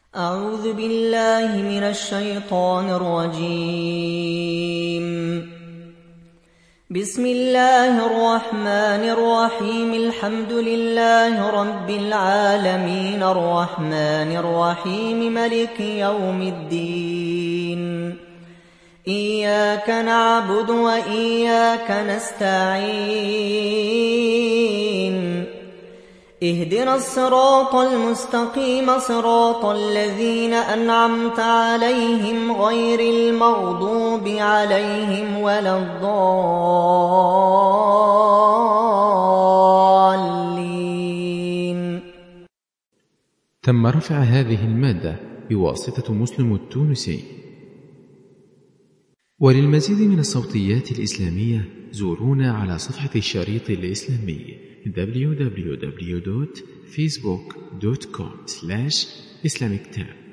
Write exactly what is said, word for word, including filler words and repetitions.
أعوذ بالله من الشيطان الرجيم. بسم الله الرحمن الرحيم. الحمد لله رب العالمين الرحمن الرحيم ملك يوم الدين. إياك نعبد وإياك نستعين. اهدنا الصراط المستقيم صراط الذين أنعمت عليهم غير المغضوب عليهم ولا الضالين. تم رفع هذه المادة بواسطة مسلم التونسي. وللمزيد من الصوتيات الإسلامية زورونا على صفحة الشريط الإسلامي دبليو دبليو دبليو دوت فيسبوك دوت كوم سلاش إسلاميك تاب.